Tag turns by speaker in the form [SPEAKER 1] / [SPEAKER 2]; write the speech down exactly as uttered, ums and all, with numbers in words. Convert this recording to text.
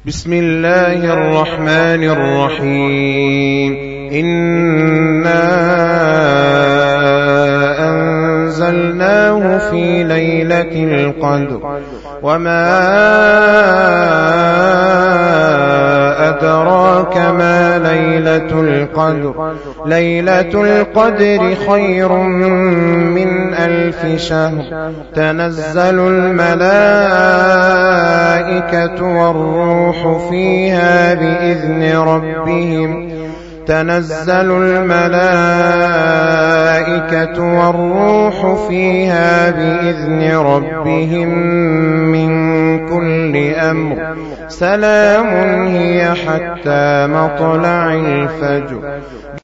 [SPEAKER 1] بسم الله الرحمن الرحيم. إنا أنزلناه في ليلة القدر وما أدراك ما ليلة القدر ليلة القدر خير من ألف شهر. تنزل الملائكة والروح فيها بإذن ربهم تنزل الملائكة والروح فيها بإذن ربهم من كل أمر. سلام هي حتى مطلع الفجر.